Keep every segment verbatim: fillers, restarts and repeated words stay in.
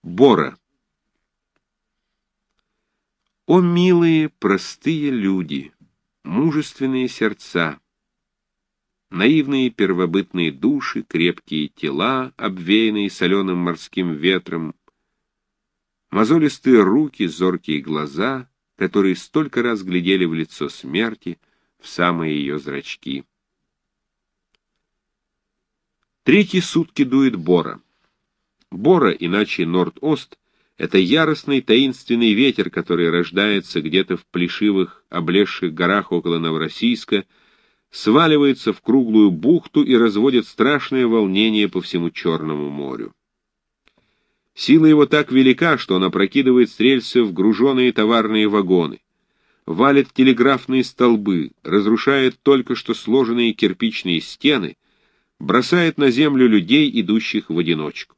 Бора. О, милые, простые люди, мужественные сердца, наивные первобытные души, крепкие тела, обвеянные соленым морским ветром, мозолистые руки, зоркие глаза, которые столько раз глядели в лицо смерти, в самые ее зрачки. Третьи сутки дует Бора. Бора, иначе Норд-Ост, это яростный таинственный ветер, который рождается где-то в плешивых, облезших горах около Новороссийска, сваливается в круглую бухту и разводит страшное волнение по всему Черному морю. Сила его так велика, что он опрокидывает с рельсов груженные товарные вагоны, валит телеграфные столбы, разрушает только что сложенные кирпичные стены, бросает на землю людей, идущих в одиночку.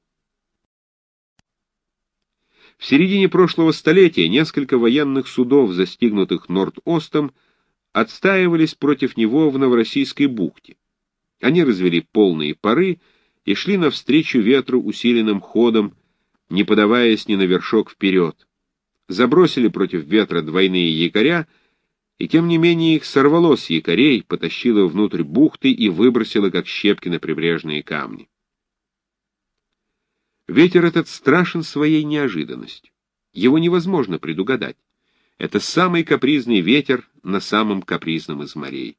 В середине прошлого столетия несколько военных судов, застигнутых Норд-Остом, отстаивались против него в Новороссийской бухте. Они развели полные пары и шли навстречу ветру усиленным ходом, не подаваясь ни на вершок вперед. Забросили против ветра двойные якоря, и тем не менее их сорвало с якорей, потащило внутрь бухты и выбросило, как щепки, на прибрежные камни. Ветер этот страшен своей неожиданностью. Его невозможно предугадать. Это самый капризный ветер на самом капризном из морей.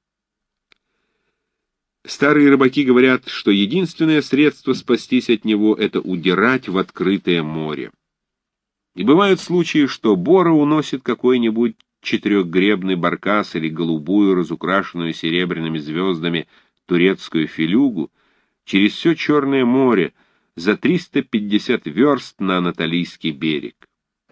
Старые рыбаки говорят, что единственное средство спастись от него — это удирать в открытое море. И бывают случаи, что Бора уносит какой-нибудь четырехгребный баркас или голубую, разукрашенную серебряными звездами турецкую филюгу через все Черное море, за триста пятьдесят верст на Анатолийский берег.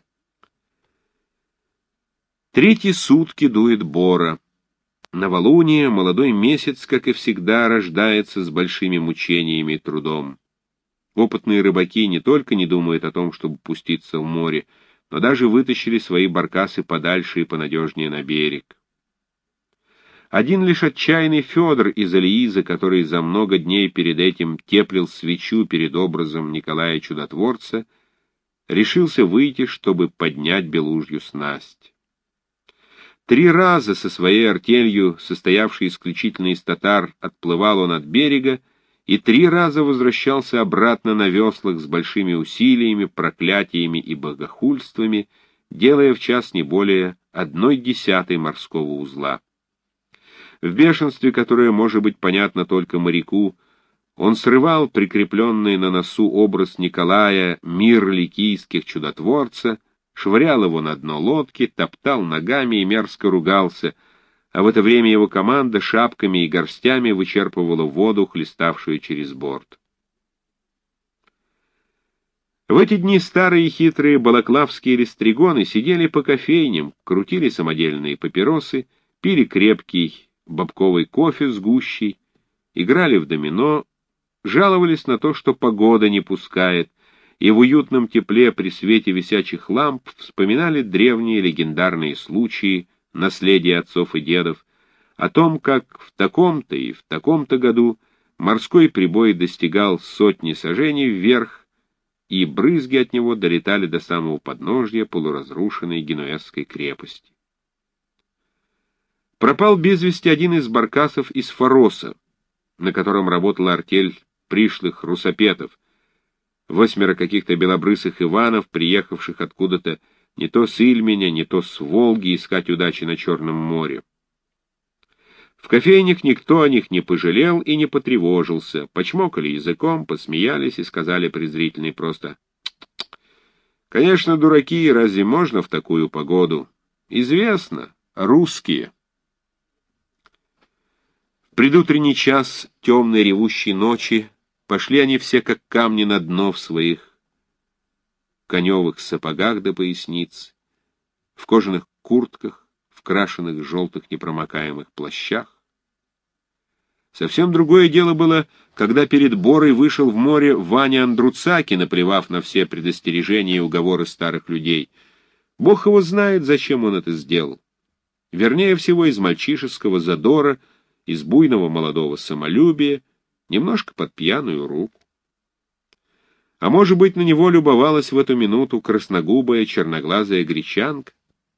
Третьи сутки дует Бора. Новолуние, молодой месяц, как и всегда, рождается с большими мучениями и трудом. Опытные рыбаки не только не думают о том, чтобы пуститься в море, но даже вытащили свои баркасы подальше и понадежнее на берег. Один лишь отчаянный Федор из Алииза, который за много дней перед этим теплил свечу перед образом Николая Чудотворца, решился выйти, чтобы поднять белужью снасть. Три раза со своей артелью, состоявшей исключительно из татар, отплывал он от берега, и три раза возвращался обратно на веслах с большими усилиями, проклятиями и богохульствами, делая в час не более одной десятой морского узла. В бешенстве, которое может быть понятно только моряку, он срывал прикрепленный на носу образ Николая мир ликийских чудотворца, швырял его на дно лодки, топтал ногами и мерзко ругался, а в это время его команда шапками и горстями вычерпывала воду, хлеставшую через борт. В эти дни старые и хитрые балаклавские рестригоны сидели по кофейням, крутили самодельные папиросы, пили крепкий бобковый кофе с гущей, играли в домино, жаловались на то, что погода не пускает, и в уютном тепле при свете висячих ламп вспоминали древние легендарные случаи, наследие отцов и дедов, о том, как в таком-то и в таком-то году морской прибой достигал сотни саженей вверх, и брызги от него долетали до самого подножья полуразрушенной генуэзской крепости. Пропал без вести один из баркасов из Фароса, на котором работала артель пришлых русопетов, восьмеро каких-то белобрысых Иванов, приехавших откуда-то не то с Ильменя, не то с Волги искать удачи на Черном море. В кофейнях никто о них не пожалел и не потревожился, почмокали языком, посмеялись и сказали презрительно и просто: «Конечно, дураки, разве можно в такую погоду? Известно, русские». В предутренний час темной ревущей ночи пошли они все как камни на дно в своих коневых сапогах до поясниц, в кожаных куртках, в крашеных желтых непромокаемых плащах. Совсем другое дело было, когда перед Борой вышел в море Ваня Андруцаки, наплевав на все предостережения и уговоры старых людей. Бог его знает, зачем он это сделал. Вернее всего, из мальчишеского задора, из буйного молодого самолюбия, немножко под пьяную руку. А может быть, на него любовалась в эту минуту красногубая черноглазая гречанка?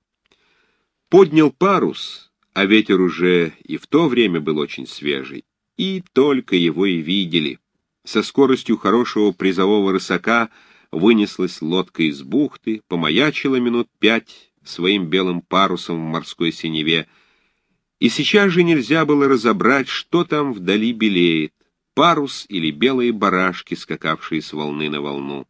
Поднял парус, а ветер уже и в то время был очень свежий, и только его и видели. Со скоростью хорошего призового рысака вынеслась лодка из бухты, помаячила минут пять своим белым парусом в морской синеве, и сейчас же нельзя было разобрать, что там вдали белеет, парус или белые барашки, скакавшие с волны на волну.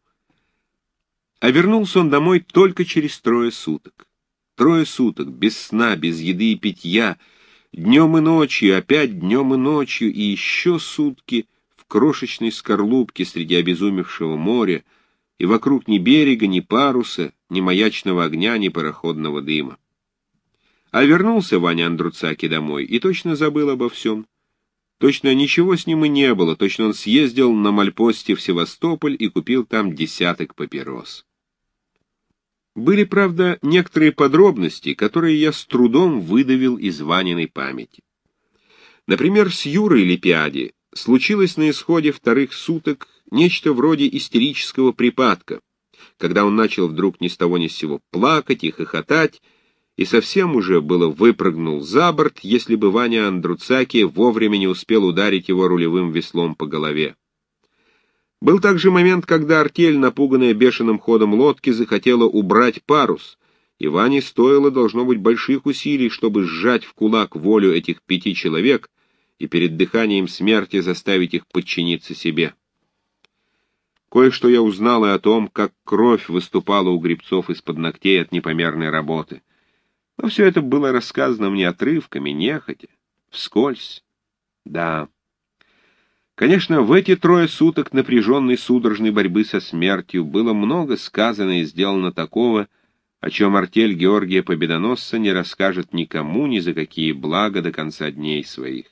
А вернулся он домой только через трое суток. Трое суток, без сна, без еды и питья, днем и ночью, опять днем и ночью, и еще сутки в крошечной скорлупке среди обезумевшего моря, и вокруг ни берега, ни паруса, ни маячного огня, ни пароходного дыма. А вернулся Ваня Андруцаки домой и точно забыл обо всем. Точно ничего с ним и не было, точно он съездил на мальпосте в Севастополь и купил там десяток папирос. Были, правда, некоторые подробности, которые я с трудом выдавил из Ваниной памяти. Например, с Юрой Липиади случилось на исходе вторых суток нечто вроде истерического припадка, когда он начал вдруг ни с того ни с сего плакать и хохотать, и совсем уже было выпрыгнул за борт, если бы Ваня Андруцаки вовремя не успел ударить его рулевым веслом по голове. Был также момент, когда артель, напуганная бешеным ходом лодки, захотела убрать парус, и Ване стоило, должно быть, больших усилий, чтобы сжать в кулак волю этих пяти человек и перед дыханием смерти заставить их подчиниться себе. Кое-что я узнал и о том, как кровь выступала у гребцов из-под ногтей от непомерной работы. Но все это было рассказано мне отрывками, нехотя, вскользь. Да. Конечно, в эти трое суток напряженной судорожной борьбы со смертью было много сказано и сделано такого, о чем артель Георгия Победоносца не расскажет никому ни за какие блага до конца дней своих.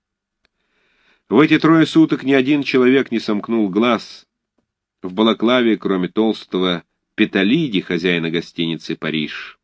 В эти трое суток ни один человек не сомкнул глаз в балаклаве, кроме толстого Петалиди, хозяина гостиницы «Париж».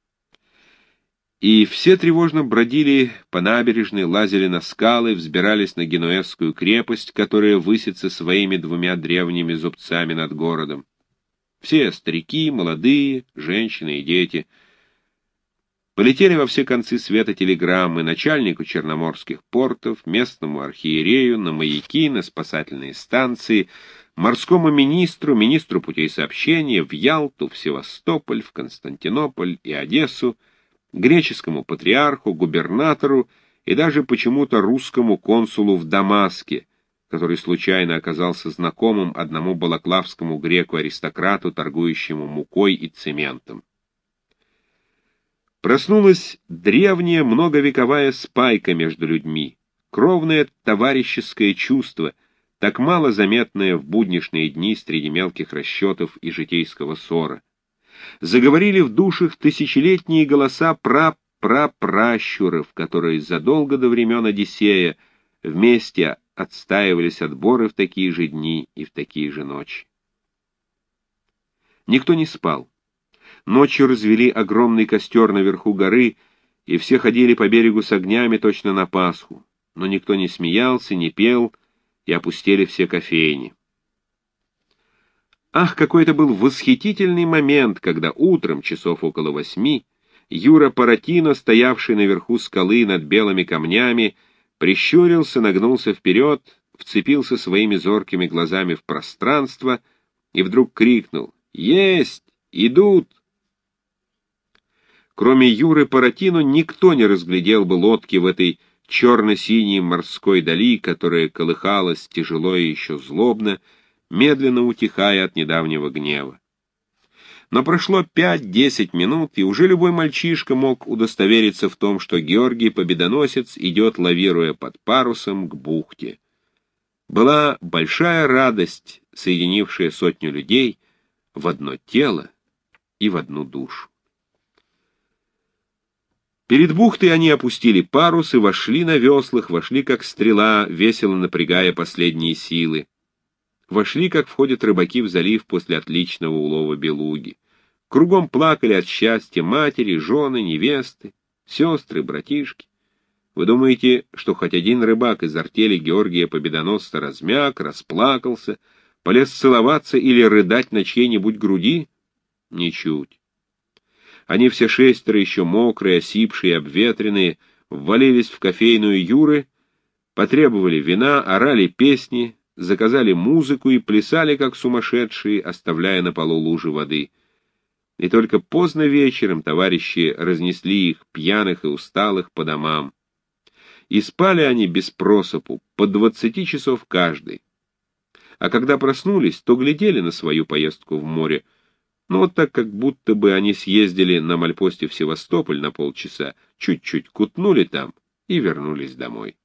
И все тревожно бродили по набережной, лазили на скалы, взбирались на Генуэзскую крепость, которая высится своими двумя древними зубцами над городом. Все старики, молодые, женщины и дети. Полетели во все концы света телеграммы начальнику черноморских портов, местному архиерею, на маяки, на спасательные станции, морскому министру, министру путей сообщения, в Ялту, в Севастополь, в Константинополь и Одессу, греческому патриарху, губернатору и даже почему-то русскому консулу в Дамаске, который случайно оказался знакомым одному балаклавскому греку-аристократу, торгующему мукой и цементом. Проснулась древняя многовековая спайка между людьми, кровное товарищеское чувство, так мало заметное в буднишние дни среди мелких расчетов и житейского ссора. Заговорили в душах тысячелетние голоса пра-пра-пращуров, которые задолго до времен Одиссея вместе отстаивались отборы в такие же дни и в такие же ночи. Никто не спал. Ночью развели огромный костер наверху горы, и все ходили по берегу с огнями точно на Пасху, но никто не смеялся, не пел, и опустели все кофейни. Ах, какой это был восхитительный момент, когда утром, часов около восьми, Юра Паратино, стоявший наверху скалы над белыми камнями, прищурился, нагнулся вперед, вцепился своими зоркими глазами в пространство и вдруг крикнул: «Есть! Идут!» Кроме Юры Паратино никто не разглядел бы лодки в этой черно-синей морской дали, которая колыхалась тяжело и еще злобно, медленно утихая от недавнего гнева. Но прошло пять-десять минут, и уже любой мальчишка мог удостовериться в том, что Георгий Победоносец идет, лавируя под парусом, к бухте. Была большая радость, соединившая сотню людей в одно тело и в одну душу. Перед бухтой они опустили парус и вошли на веслах, вошли как стрела, весело напрягая последние силы. Вошли, как входят рыбаки в залив после отличного улова белуги. Кругом плакали от счастья матери, жены, невесты, сестры, братишки. Вы думаете, что хоть один рыбак из артели Георгия Победоносца размяк, расплакался, Полез целоваться или рыдать на чьей-нибудь груди? Ничуть. Они все шестеро, еще мокрые, осипшие, обветренные, ввалились в кофейную Юры, потребовали вина, орали песни, заказали музыку и плясали, как сумасшедшие, оставляя на полу лужи воды. И только поздно вечером товарищи разнесли их, пьяных и усталых, по домам. И спали они без просыпу, по двадцати часов каждый. А когда проснулись, то глядели на свою поездку в море, ну вот так, как будто бы они съездили на мальпосте в Севастополь на полчаса, чуть-чуть кутнули там и вернулись домой.